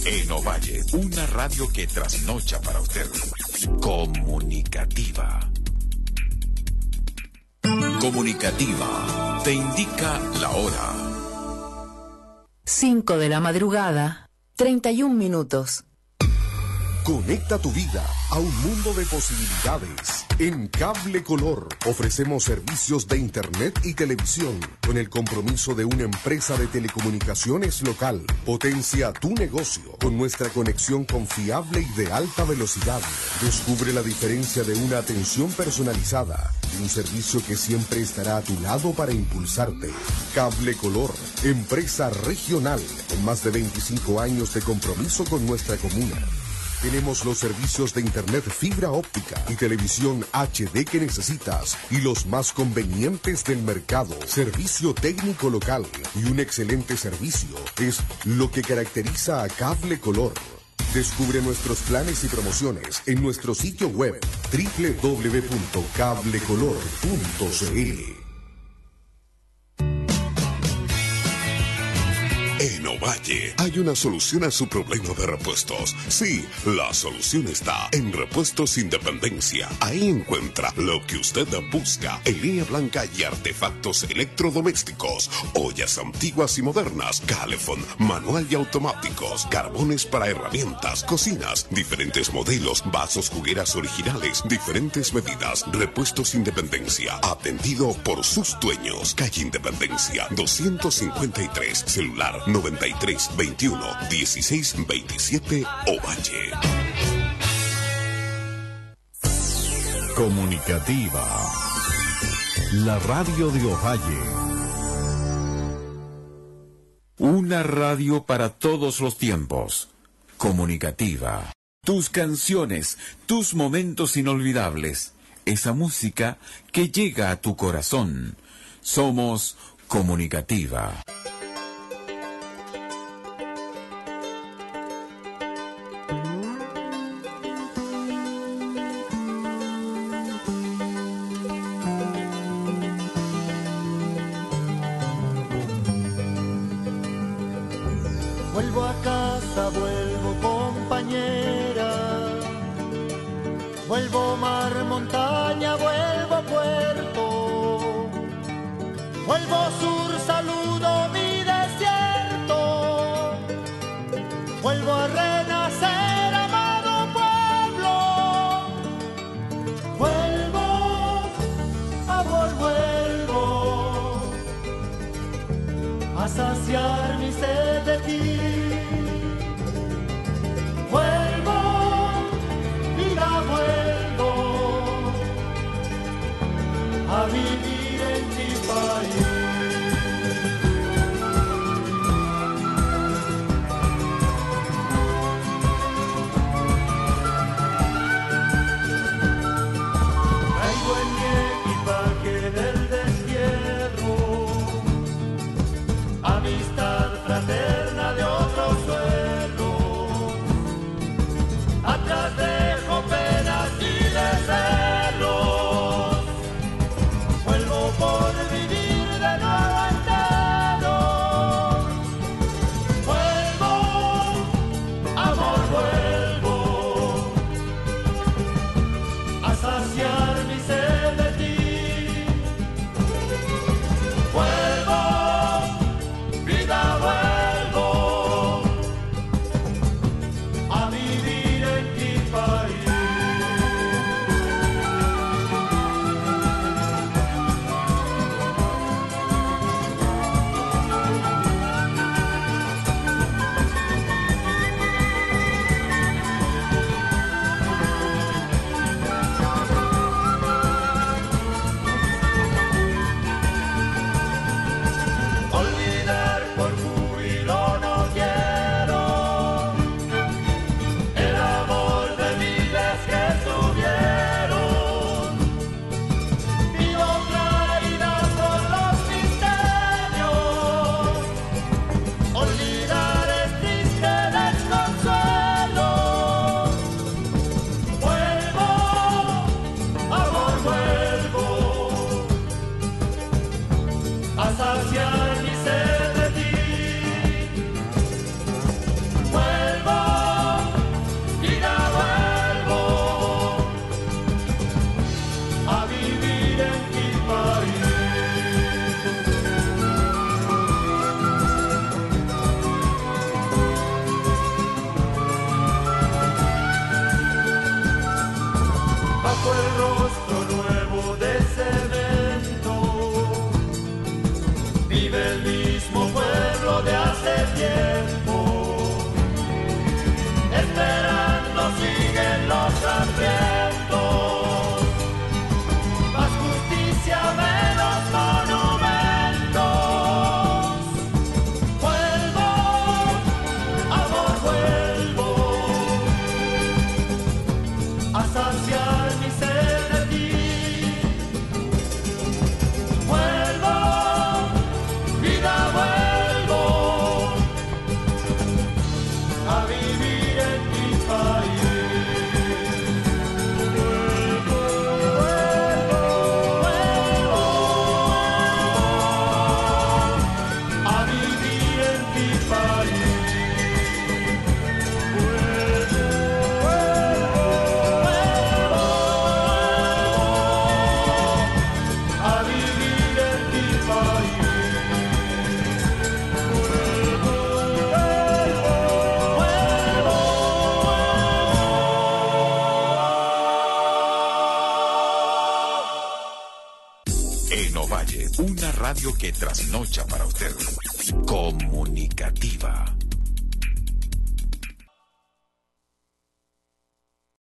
En Ovalle, una radio que trasnocha para usted. Comunicativa. Comunicativa te indica la hora. 5 de la madrugada, 31 minutos. Conecta tu vida a un mundo de posibilidades. En Cable Color ofrecemos servicios de internet y televisión con el compromiso de una empresa de telecomunicaciones local. Potencia tu negocio con nuestra conexión confiable y de alta velocidad. Descubre la diferencia de una atención personalizada y un servicio que siempre estará a tu lado para impulsarte. Cable Color, empresa regional con más de 25 años de compromiso con nuestra comuna. Tenemos los servicios de internet fibra óptica y televisión HD que necesitas y los más convenientes del mercado. Servicio técnico local y un excelente servicio es lo que caracteriza a Cable Color. Descubre nuestros planes y promociones en nuestro sitio web www.cablecolor.cl. En Ovalle hay una solución a su problema de repuestos. Sí, la solución está en Repuestos Independencia. Ahí encuentra lo que usted busca en línea blanca y artefactos electrodomésticos, ollas antiguas y modernas, calefón, manual y automáticos, carbones para herramientas, cocinas, diferentes modelos, vasos, jugueras originales, diferentes medidas. Repuestos Independencia, atendido por sus dueños. Calle Independencia, 253, celular 93 21 16 27 Ovalle. Comunicativa, la radio de Ovalle. Una radio para todos los tiempos. Comunicativa. Tus canciones, tus momentos inolvidables. Esa música que llega a tu corazón. Somos Comunicativa. Vuelvo a casa, vuelvo compañera, vuelvo mar, montaña, vuelvo puerto, vuelvo sur, saludo mi desierto, vuelvo a renacer, amado pueblo, vuelvo, amor, vuelvo a saciar mi sed de ti. Vuelvo, vida, vuelvo a vivir en mi país. Tecnovalle, una radio que trasnocha para usted. Comunicativa.